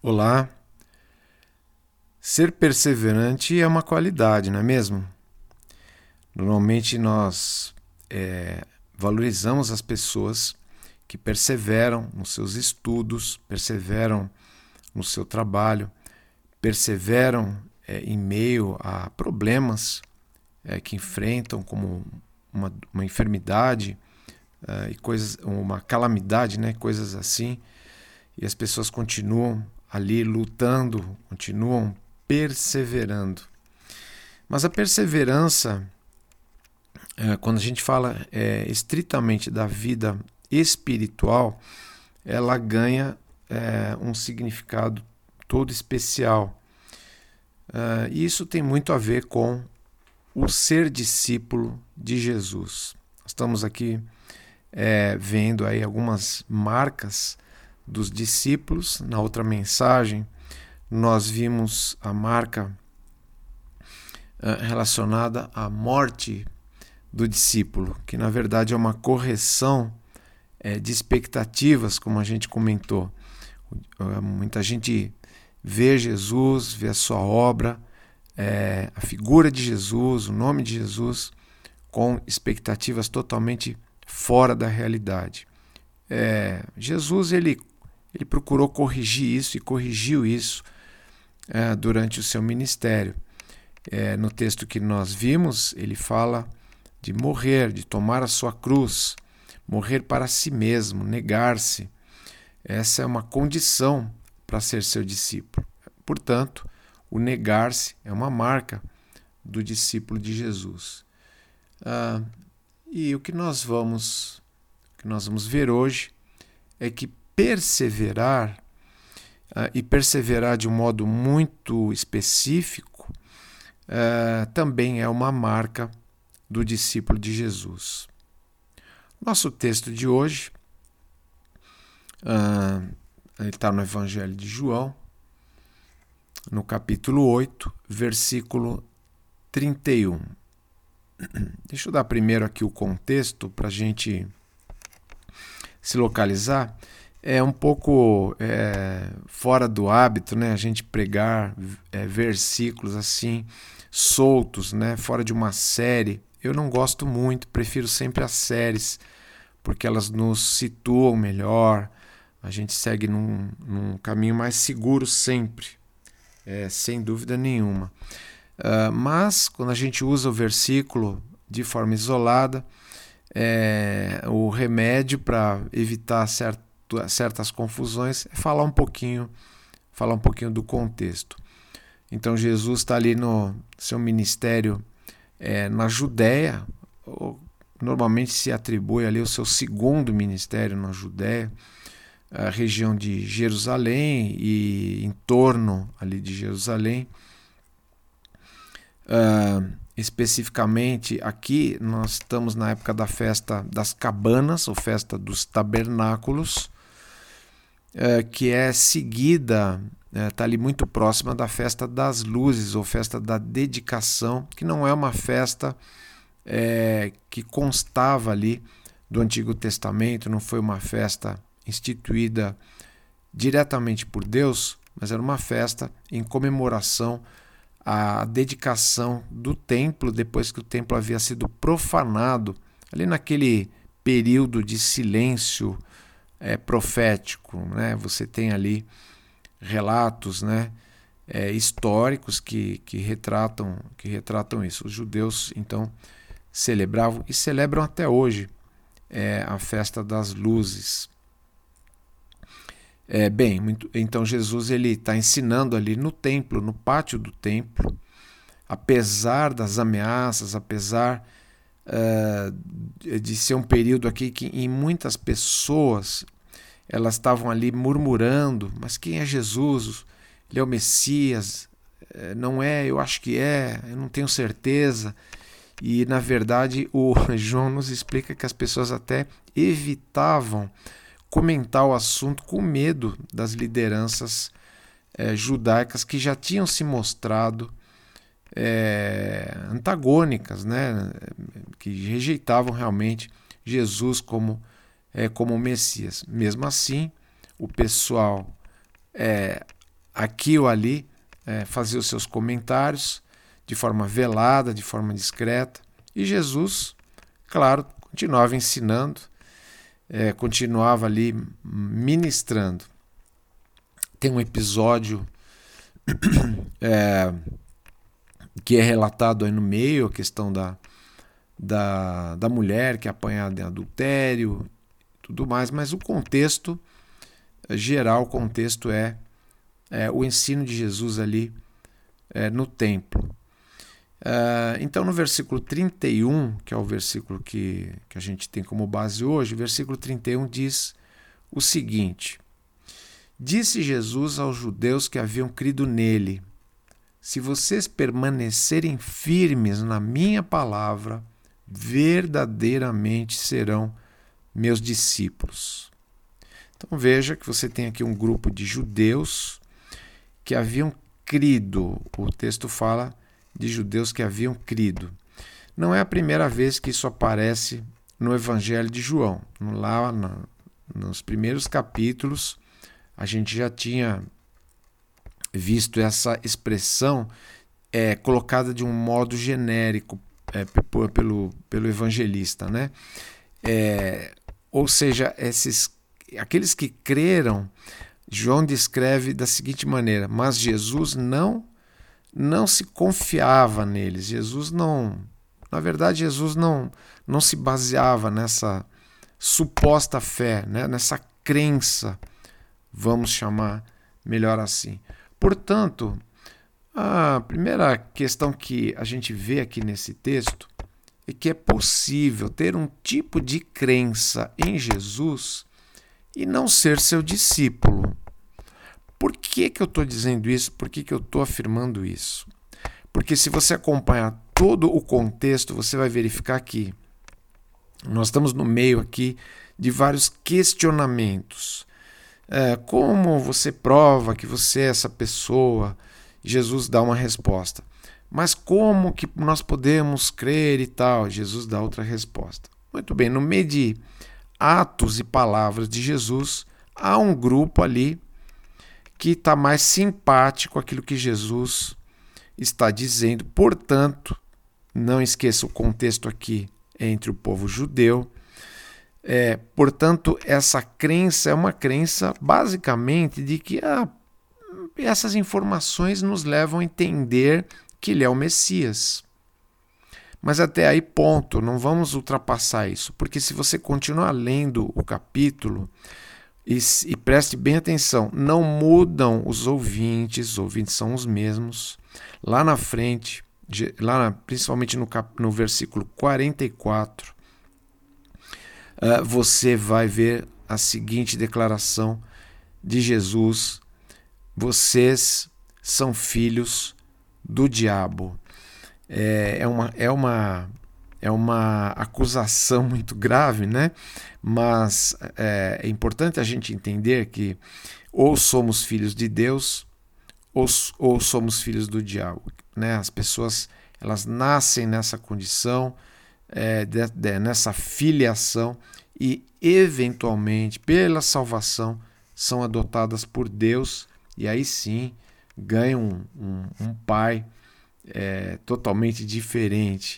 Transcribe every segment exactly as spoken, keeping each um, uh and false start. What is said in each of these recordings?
Olá, ser perseverante é uma qualidade, não é mesmo? Normalmente nós é, valorizamos as pessoas que perseveram nos seus estudos, perseveram no seu trabalho, perseveram é, em meio a problemas é, que enfrentam, como uma, uma enfermidade é, e coisas, uma calamidade, né? Coisas assim. E as pessoas continuam ali lutando, continuam perseverando. Mas a perseverança, quando a gente fala é, estritamente da vida espiritual, ela ganha é, um significado todo especial. E isso tem muito a ver com o ser discípulo de Jesus. Estamos aqui é, vendo aí algumas marcas dos discípulos. Na outra mensagem, nós vimos a marca uh, relacionada à morte do discípulo, que na verdade é uma correção é, de expectativas, como a gente comentou. Uh, muita gente vê Jesus, vê a sua obra, é, a figura de Jesus, o nome de Jesus, com expectativas totalmente fora da realidade. É, Jesus ele, ele procurou corrigir isso e corrigiu isso é, durante o seu ministério. É, no texto que nós vimos, ele fala de morrer, de tomar a sua cruz, morrer para si mesmo, negar-se. Essa é uma condição para ser seu discípulo. Portanto, o negar-se é uma marca do discípulo de Jesus. Ah, e o que nós vamos, o que nós vamos ver hoje é que perseverar uh, e perseverar de um modo muito específico uh, também é uma marca do discípulo de Jesus. Nosso texto de hoje uh, ele está no Evangelho de João, no capítulo oito, versículo trinta e um. Deixa eu dar primeiro aqui o contexto para a gente se localizar. É um pouco é, fora do hábito, né? A gente pregar é, versículos assim, soltos, né? Fora de uma série. Eu não gosto muito, prefiro sempre as séries, porque elas nos situam melhor, a gente segue num, num caminho mais seguro sempre, é, sem dúvida nenhuma. Uh, mas, quando a gente usa o versículo de forma isolada, é, o remédio para evitar certo, certas confusões é falar um pouquinho, falar um pouquinho do contexto. Então Jesus está ali no seu ministério é, na Judéia, normalmente se atribui ali o seu segundo ministério na Judéia, a região de Jerusalém e em torno ali de Jerusalém. Uh, especificamente aqui nós estamos na época da festa das cabanas, ou festa dos tabernáculos, uh, que é seguida, está uh, ali muito próxima da festa das luzes, ou festa da dedicação, que não é uma festa uh, que constava ali do Antigo Testamento, não foi uma festa instituída diretamente por Deus, mas era uma festa em comemoração a dedicação do templo depois que o templo havia sido profanado, ali naquele período de silêncio é, profético, né? Você tem ali relatos, né, é, históricos que, que, retratam, que retratam isso. Os judeus, então, celebravam e celebram até hoje é, a festa das luzes. É, bem, muito, então Jesus ele está ensinando ali no templo, no pátio do templo, apesar das ameaças, apesar uh, de ser um período aqui que em muitas pessoas elas estavam ali murmurando, mas quem é Jesus? Ele é o Messias? Não é? Eu acho que é, eu não tenho certeza. E na verdade o João nos explica que as pessoas até evitavam comentar o assunto com medo das lideranças é, judaicas que já tinham se mostrado é, antagônicas, né? Que rejeitavam realmente Jesus como, é, como Messias. Mesmo assim, o pessoal é, aqui ou ali, é, fazia os seus comentários de forma velada, de forma discreta. E Jesus, claro, continuava ensinando, é, continuava ali ministrando. Tem um episódio é, que é relatado aí no meio, a questão da, da, da mulher que é apanhada em adultério, tudo mais, mas o contexto geral, o contexto é, é o ensino de Jesus ali é, no templo. Uh, então no versículo trinta e um, que é o versículo que, que a gente tem como base hoje, o versículo trinta e um diz o seguinte: disse Jesus aos judeus que haviam crido nele: se vocês permanecerem firmes na minha palavra, verdadeiramente serão meus discípulos. Então veja que você tem aqui um grupo de judeus que haviam crido. O texto fala de judeus que haviam crido. Não é a primeira vez que isso aparece no Evangelho de João. Lá na, nos primeiros capítulos, a gente já tinha visto essa expressão é, colocada de um modo genérico é, pelo, pelo evangelista, né? É, ou seja, esses, aqueles que creram, João descreve da seguinte maneira: mas Jesus não não se confiava neles. Jesus não, na verdade, Jesus não, não se baseava nessa suposta fé, né? Nessa crença, vamos chamar melhor assim. Portanto, a primeira questão que a gente vê aqui nesse texto é que é possível ter um tipo de crença em Jesus e não ser seu discípulo. Por que, que eu estou dizendo isso? Por que, que eu estou afirmando isso? Porque se você acompanhar todo o contexto, você vai verificar que nós estamos no meio aqui de vários questionamentos. É, como você prova que você é essa pessoa? Jesus dá uma resposta. Mas como que nós podemos crer e tal? Jesus dá outra resposta. Muito bem, no meio de atos e palavras de Jesus, há um grupo ali que está mais simpático àquilo que Jesus está dizendo. Portanto, não esqueça o contexto aqui entre o povo judeu. É, portanto, essa crença é uma crença basicamente de que ah, essas informações nos levam a entender que ele é o Messias. Mas até aí, ponto, não vamos ultrapassar isso, porque se você continuar lendo o capítulo, E, e preste bem atenção, não mudam os ouvintes, os ouvintes são os mesmos. Lá na frente, lá na, principalmente no, cap, no versículo quarenta e quatro, uh, você vai ver a seguinte declaração de Jesus: vocês são filhos do diabo. É, é uma... É uma É uma acusação muito grave, né? Mas é, é importante a gente entender que ou somos filhos de Deus ou, ou somos filhos do diabo, né? As pessoas elas nascem nessa condição, é, de, de, nessa filiação e eventualmente pela salvação são adotadas por Deus e aí sim ganham um, um, um pai é, totalmente diferente.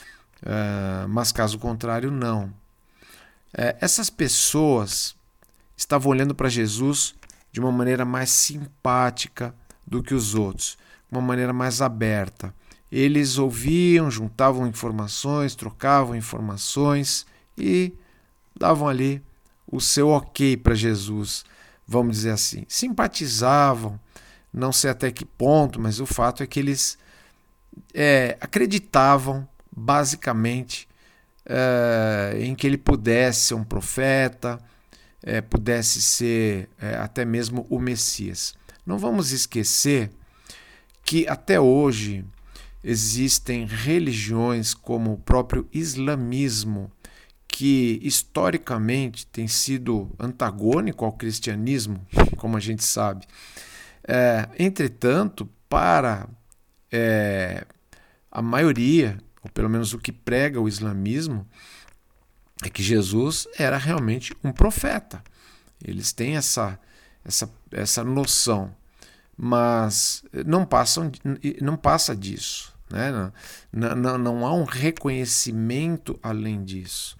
Uh, mas caso contrário, não. Uh, essas pessoas estavam olhando para Jesus de uma maneira mais simpática do que os outros, uma maneira mais aberta. Eles ouviam, juntavam informações, trocavam informações e davam ali o seu ok para Jesus, vamos dizer assim. Simpatizavam, não sei até que ponto, mas o fato é que eles é, acreditavam basicamente é, em que ele pudesse ser um profeta, é, pudesse ser é, até mesmo o Messias. Não vamos esquecer que até hoje existem religiões como o próprio islamismo, que historicamente tem sido antagônico ao cristianismo, como a gente sabe. É, entretanto, para é, a maioria, ou pelo menos o que prega o islamismo, é que Jesus era realmente um profeta. Eles têm essa, essa, essa noção. mas não, passam, não passa disso. Né? Não, não, não há um reconhecimento além disso.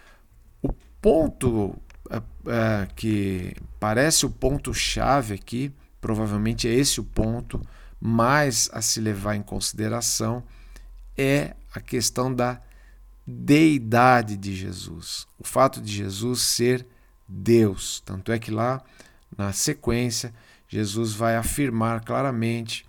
O ponto é, é, que parece o ponto-chave aqui, provavelmente é esse o ponto mais a se levar em consideração, é a questão da deidade de Jesus. O fato de Jesus ser Deus. Tanto é que lá, na sequência, Jesus vai afirmar claramente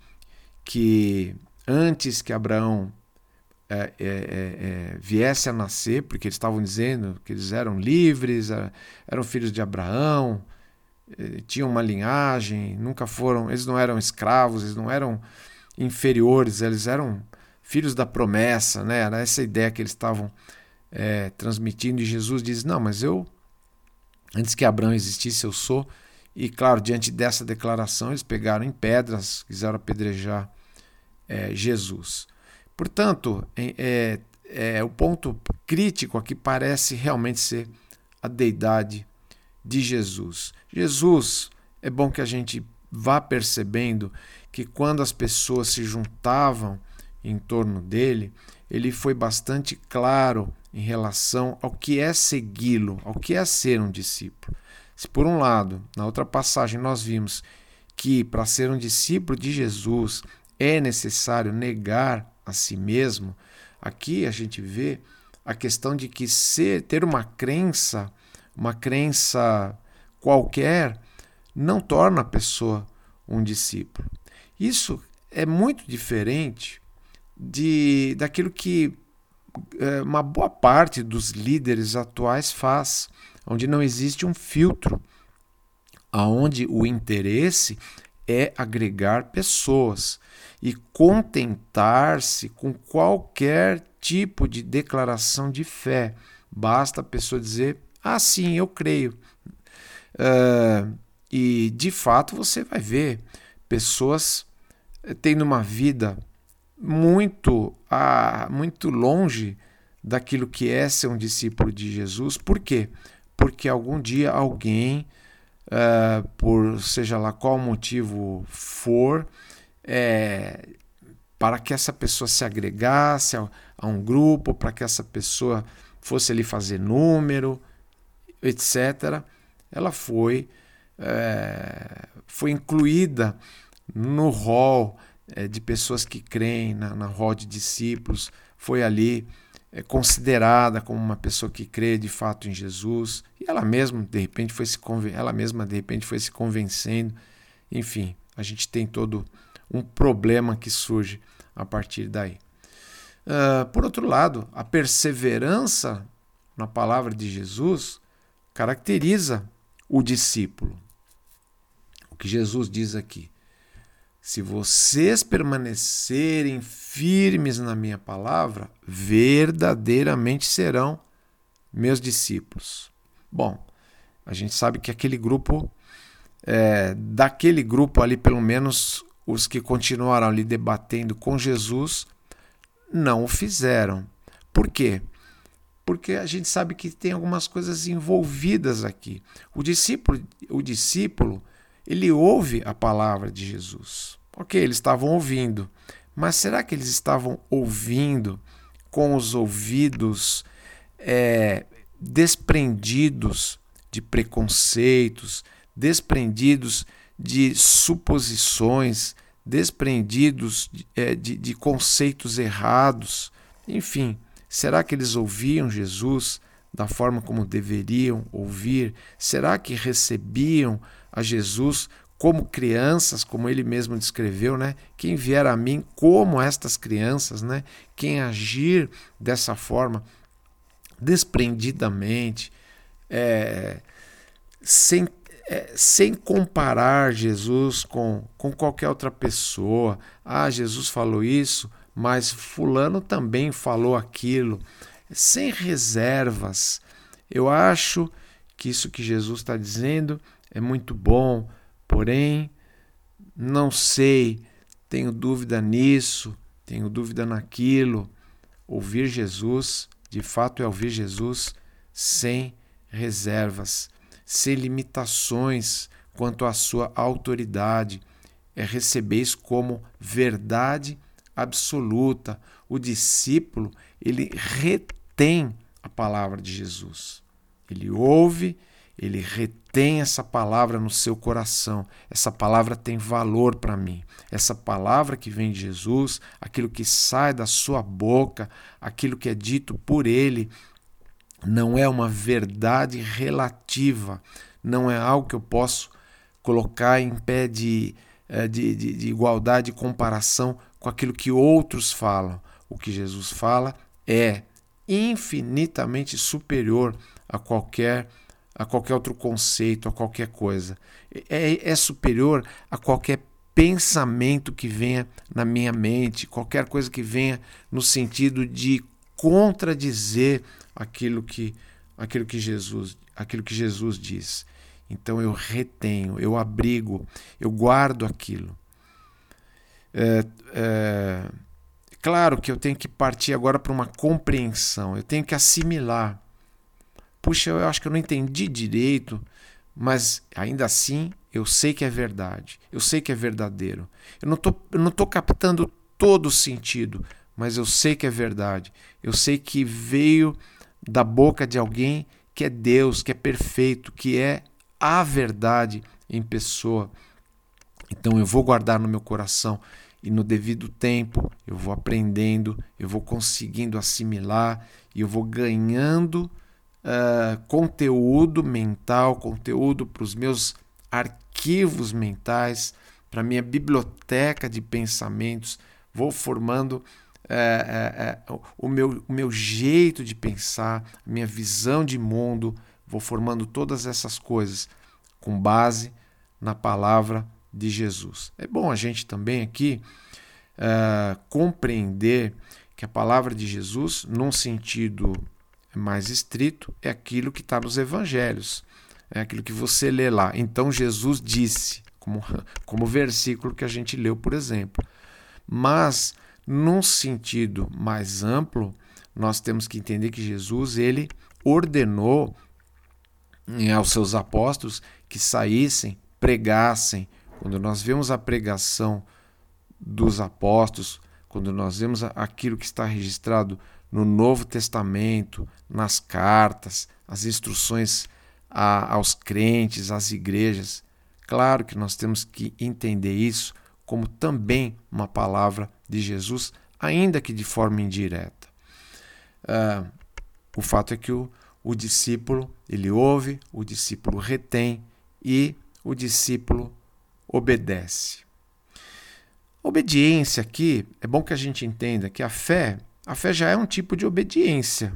que antes que Abraão é, é, é, viesse a nascer, porque eles estavam dizendo que eles eram livres, eram filhos de Abraão, tinham uma linhagem, nunca foram, eles não eram escravos, eles não eram inferiores, eles eram filhos da promessa, né? Era essa ideia que eles estavam é, transmitindo, e Jesus diz, não, mas eu, antes que Abraão existisse, eu sou. E claro, diante dessa declaração, eles pegaram em pedras, quiseram apedrejar é, Jesus. Portanto, é, é, é, o ponto crítico aqui parece realmente ser a deidade de Jesus. Jesus, é bom que a gente vá percebendo que quando as pessoas se juntavam em torno dele, ele foi bastante claro em relação ao que é segui-lo, ao que é ser um discípulo. Se por um lado, na outra passagem nós vimos que para ser um discípulo de Jesus é necessário negar a si mesmo, aqui a gente vê a questão de que ser, ter uma crença, uma crença qualquer, não torna a pessoa um discípulo. Isso é muito diferente de, daquilo que é, uma boa parte dos líderes atuais faz, onde não existe um filtro, onde o interesse é agregar pessoas e contentar-se com qualquer tipo de declaração de fé. Basta a pessoa dizer, ah, sim, eu creio. Uh, e, de fato, você vai ver pessoas tendo uma vida muito, ah, muito longe daquilo que é ser um discípulo de Jesus. Por quê? Porque algum dia alguém, uh, por seja lá qual motivo for, é, para que essa pessoa se agregasse a, a um grupo, para que essa pessoa fosse ali fazer número, etcétera, ela foi, é, foi incluída no rol é, de pessoas que creem, na, na rol de discípulos, foi ali é, considerada como uma pessoa que crê de fato em Jesus, e ela mesma de repente foi se conven- ela mesma de repente foi se convencendo. Enfim, a gente tem todo um problema que surge a partir daí. Uh, por outro lado, a perseverança na palavra de Jesus caracteriza o discípulo. O que Jesus diz aqui: se vocês permanecerem firmes na minha palavra, verdadeiramente serão meus discípulos. Bom, a gente sabe que aquele grupo, é, daquele grupo ali, pelo menos os que continuaram ali debatendo com Jesus, não o fizeram. Por quê? Porque a gente sabe que tem algumas coisas envolvidas aqui. O discípulo, o discípulo, ele ouve a palavra de Jesus. Ok, eles estavam ouvindo, mas será que eles estavam ouvindo com os ouvidos é, desprendidos de preconceitos, desprendidos de suposições, desprendidos de, é, de, de conceitos errados? Enfim, será que eles ouviam Jesus da forma como deveriam ouvir? Será que recebiam a Jesus como crianças, como ele mesmo descreveu, né? Quem vier a mim como estas crianças, né? Quem agir dessa forma, desprendidamente, é, sem, é, sem comparar Jesus com, com qualquer outra pessoa. Ah, Jesus falou isso, mas fulano também falou aquilo, sem reservas. Eu acho que isso que Jesus está dizendo é muito bom, porém, não sei, tenho dúvida nisso, tenho dúvida naquilo. Ouvir Jesus, de fato, é ouvir Jesus sem reservas, sem limitações quanto à sua autoridade. é receber isso como verdade absoluta. O discípulo, ele retém a palavra de Jesus. Ele ouve, ele retém essa palavra no seu coração. Essa palavra tem valor para mim. Essa palavra que vem de Jesus, aquilo que sai da sua boca, aquilo que é dito por ele, não é uma verdade relativa, não é algo que eu posso colocar em pé de, de, de, de igualdade e comparação com aquilo que outros falam. O que Jesus fala é infinitamente superior a qualquer, a qualquer outro conceito, a qualquer coisa. É, é superior a qualquer pensamento que venha na minha mente, qualquer coisa que venha no sentido de contradizer aquilo que, aquilo que Jesus, aquilo que Jesus diz. Então eu retenho, eu abrigo, eu guardo aquilo. É, é, claro que eu tenho que partir agora para uma compreensão, eu tenho que assimilar. Puxa, eu acho que eu não entendi direito, mas ainda assim eu sei que é verdade, eu sei que é verdadeiro. Eu não tô, eu não estou captando todo o sentido, mas eu sei que é verdade. Eu sei que veio da boca de alguém que é Deus, que é perfeito, que é a verdade em pessoa. Então eu vou guardar no meu coração e no devido tempo eu vou aprendendo, eu vou conseguindo assimilar e eu vou ganhando uh, conteúdo mental, conteúdo para os meus arquivos mentais, para a minha biblioteca de pensamentos, vou formando É, é, é, o, meu, o meu jeito de pensar, a minha visão de mundo, vou formando todas essas coisas com base na palavra de Jesus. É bom a gente também aqui é, compreender que a palavra de Jesus, num sentido mais estrito, é aquilo que está nos evangelhos, é aquilo que você lê lá. Então Jesus disse, como, como o versículo que a gente leu, por exemplo. Mas num sentido mais amplo, nós temos que entender que Jesus ele ordenou aos seus apóstolos que saíssem, pregassem. Quando nós vemos a pregação dos apóstolos, quando nós vemos aquilo que está registrado no Novo Testamento, nas cartas, as instruções a, aos crentes, às igrejas, claro que nós temos que entender isso como também uma palavra de Jesus, ainda que de forma indireta. Uh, o fato é que o, o discípulo, ele ouve, o discípulo retém e o discípulo obedece. Obediência aqui, é bom que a gente entenda que a fé, a fé já é um tipo de obediência.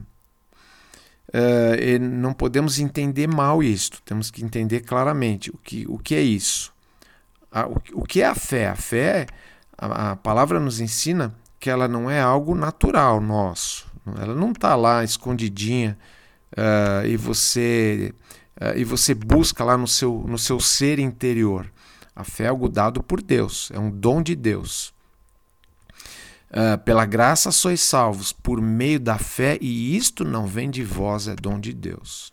Uh, e não podemos entender mal isto, temos que entender claramente o que, o que é isso. A, o, o que é a fé? A fé, a, a palavra nos ensina que ela não é algo natural nosso. Ela não está lá escondidinha uh, e, você, uh, e você busca lá no seu, no seu ser interior. A fé é algo dado por Deus, é um dom de Deus. Uh, pela graça sois salvos por meio da fé, e isto não vem de vós, é dom de Deus.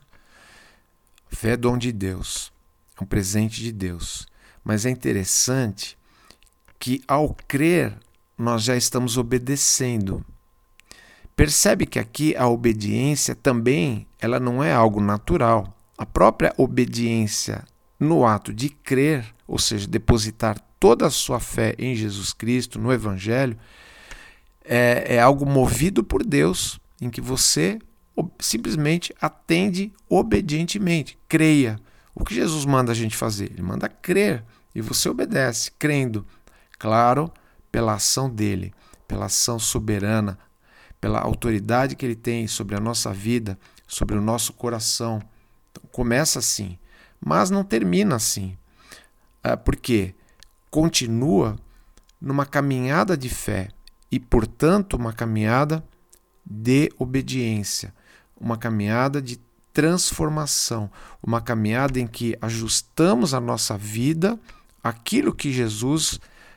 A fé é dom de Deus, é um presente de Deus. Mas é interessante que ao crer nós já estamos obedecendo. Percebe que aqui a obediência também ela não é algo natural. A própria obediência no ato de crer, ou seja, depositar toda a sua fé em Jesus Cristo, no Evangelho, é, é algo movido por Deus, em que você simplesmente atende obedientemente, creia. O que Jesus manda a gente fazer? Ele manda crer e você obedece, crendo, claro, pela ação dele, pela ação soberana, pela autoridade que ele tem sobre a nossa vida, sobre o nosso coração. Então, começa assim, mas não termina assim, porque continua numa caminhada de fé e, portanto, uma caminhada de obediência, uma caminhada de transformação, uma caminhada em que ajustamos a nossa vida àquilo que Jesus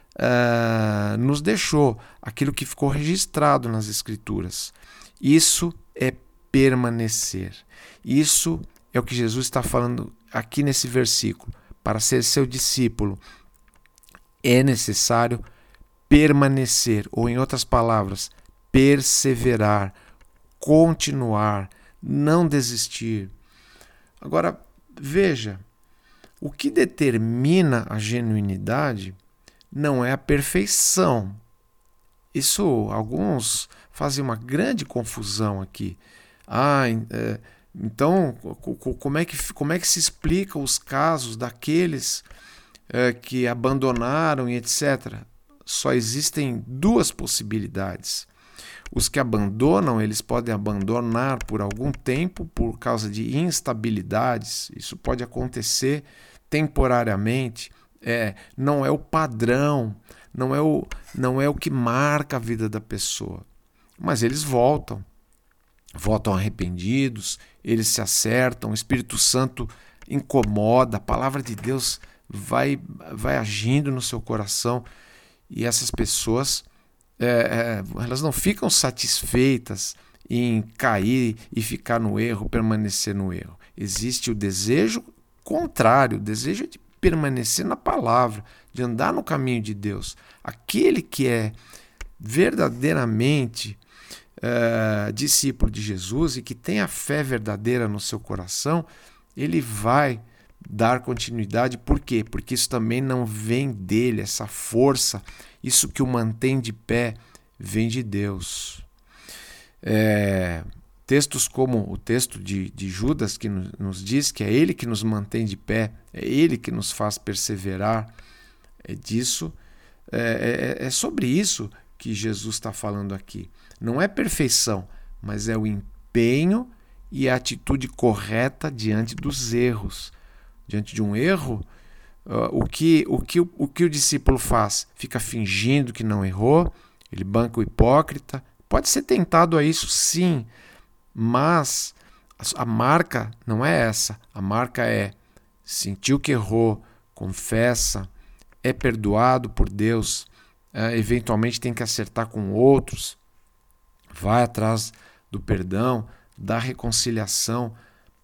uh, nos deixou, aquilo que ficou registrado nas Escrituras. Isso é permanecer. Isso é o que Jesus está falando aqui nesse versículo. Para ser seu discípulo, é necessário permanecer, ou em outras palavras, perseverar, continuar, não desistir. Agora, veja, o que determina a genuinidade não é a perfeição. Isso, alguns fazem uma grande confusão aqui. Ah, é, então, como é, que, como é que se explica os casos daqueles é, que abandonaram e etcétera? Só existem duas possibilidades. Os que abandonam, eles podem abandonar por algum tempo por causa de instabilidades. Isso pode acontecer temporariamente. É, não é o padrão, não é o, não é o que marca a vida da pessoa. Mas eles voltam, voltam arrependidos, eles se acertam, o Espírito Santo incomoda, a palavra de Deus vai, vai agindo no seu coração e essas pessoas é, é, elas não ficam satisfeitas em cair e ficar no erro, permanecer no erro. Existe o desejo contrário, o desejo de permanecer na palavra, de andar no caminho de Deus. Aquele que é verdadeiramente uh, discípulo de Jesus e que tem a fé verdadeira no seu coração, ele vai dar continuidade. Por quê? Porque isso também não vem dele, essa força, isso que o mantém de pé, vem de Deus. É... Textos como o texto de, de Judas, que nos diz que é ele que nos mantém de pé, é ele que nos faz perseverar, é disso, é, é, é sobre isso que Jesus está falando aqui. Não é perfeição, mas é o empenho e a atitude correta diante dos erros. Diante de um erro, uh, o, que, o, que, o que o discípulo faz? Fica fingindo que não errou, ele banca o hipócrita, pode ser tentado a isso sim, mas a marca não é essa. A marca é sentiu que errou, confessa, é perdoado por Deus, é, eventualmente tem que acertar com outros, vai atrás do perdão, da reconciliação,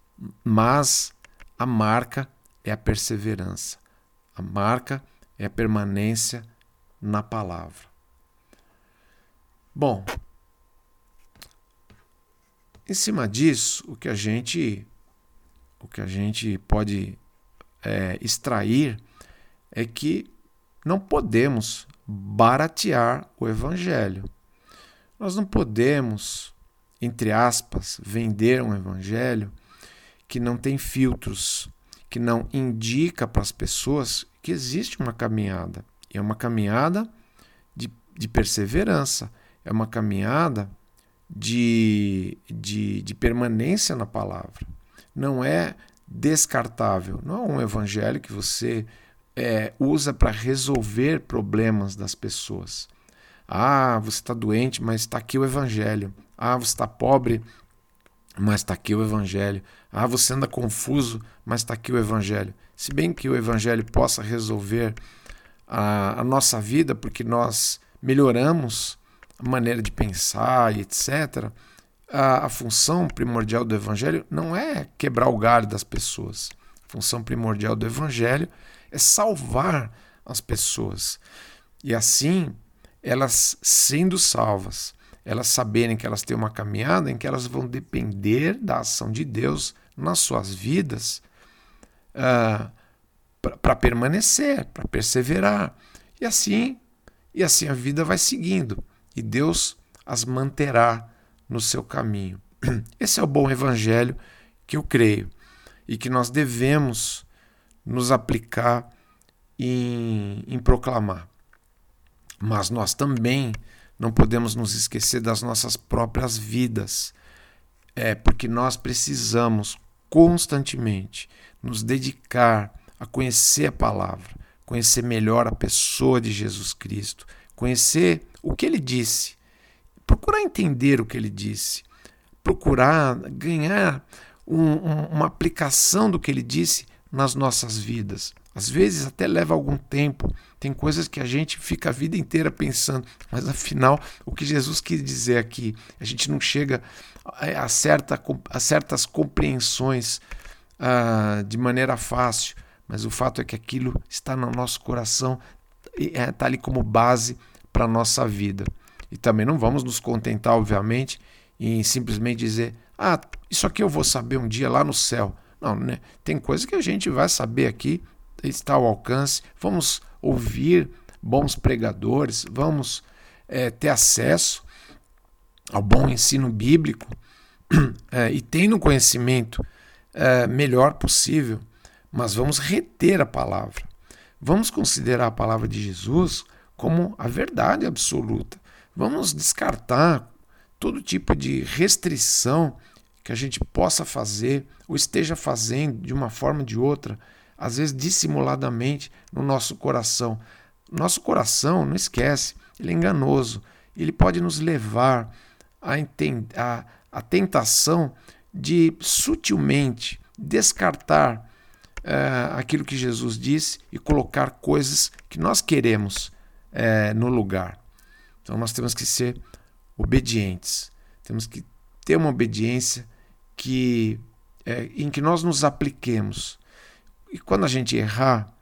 mas a marca é a perseverança. A marca é a permanência na palavra. Bom, em cima disso, o que a gente, o que a gente pode é, extrair é que não podemos baratear o evangelho. Nós não podemos, entre aspas, vender um evangelho que não tem filtros, que não indica para as pessoas que existe uma caminhada. E é uma caminhada de, de perseverança, é uma caminhada De, de, de permanência na palavra. Não é descartável. Não é um evangelho que você é, usa para resolver problemas das pessoas. Ah, você está doente, mas está aqui o evangelho. Ah, você está pobre, mas está aqui o evangelho. Ah, você anda confuso, mas está aqui o evangelho. Se bem que o evangelho possa resolver a, a nossa vida, porque nós melhoramos a maneira de pensar e etcétera, a, a função primordial do evangelho não é quebrar o galho das pessoas. A função primordial do evangelho é salvar as pessoas. E assim, elas sendo salvas, elas saberem que elas têm uma caminhada em que elas vão depender da ação de Deus nas suas vidas uh, para permanecer, para perseverar. E assim, e assim a vida vai seguindo. E Deus as manterá no seu caminho. Esse é o bom evangelho que eu creio e que nós devemos nos aplicar em, em proclamar. Mas nós também não podemos nos esquecer das nossas próprias vidas, é porque nós precisamos constantemente nos dedicar a conhecer a palavra, conhecer melhor a pessoa de Jesus Cristo, conhecer o que ele disse, procurar entender o que ele disse, procurar ganhar um, um, uma aplicação do que ele disse nas nossas vidas. Às vezes até leva algum tempo, tem coisas que a gente fica a vida inteira pensando, mas afinal o que Jesus quis dizer aqui, a gente não chega a, certa, a certas compreensões uh, de maneira fácil, mas o fato é que aquilo está no nosso coração está ali como base para a nossa vida. E também não vamos nos contentar, obviamente, em simplesmente dizer, ah, isso aqui eu vou saber um dia lá no céu. Não, né? Tem coisa que a gente vai saber aqui, está ao alcance. Vamos ouvir bons pregadores, vamos é, ter acesso ao bom ensino bíblico é, e tendo o conhecimento é, melhor possível, mas vamos reter a palavra. Vamos considerar a palavra de Jesus como a verdade absoluta. Vamos descartar todo tipo de restrição que a gente possa fazer ou esteja fazendo de uma forma ou de outra, às vezes dissimuladamente no nosso coração. Nosso coração, não esquece, ele é enganoso. Ele pode nos levar à a, a tentação de sutilmente descartar uh, aquilo que Jesus disse e colocar coisas que nós queremos uh, no lugar. Então nós temos que ser obedientes. Temos que ter uma obediência que, é, em que nós nos apliquemos. E quando a gente errar,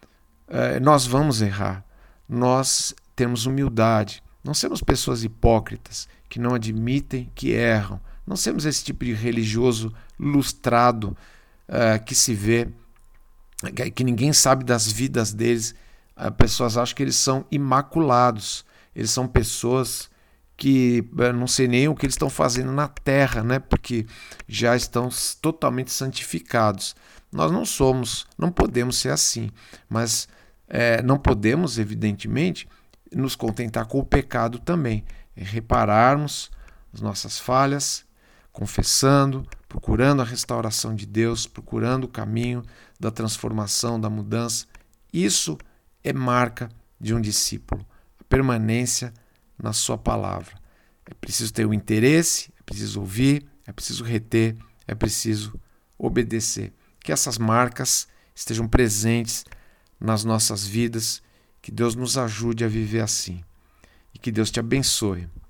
é, nós vamos errar. Nós temos humildade. Não somos pessoas hipócritas que não admitem que erram. Não somos esse tipo de religioso lustrado é, que se vê, que, que ninguém sabe das vidas deles. As pessoas acham que eles são imaculados. Eles são pessoas que não sei nem o que eles estão fazendo na terra, né? Porque já estão totalmente santificados. Nós não somos, não podemos ser assim, mas é, não podemos, evidentemente, nos contentar com o pecado também. É repararmos as nossas falhas, confessando, procurando a restauração de Deus, procurando o caminho da transformação, da mudança. Isso é marca de um discípulo. A permanência na sua palavra. É preciso ter o interesse, é preciso ouvir, é preciso reter, é preciso obedecer. Que essas marcas estejam presentes nas nossas vidas, que Deus nos ajude a viver assim. E que Deus te abençoe.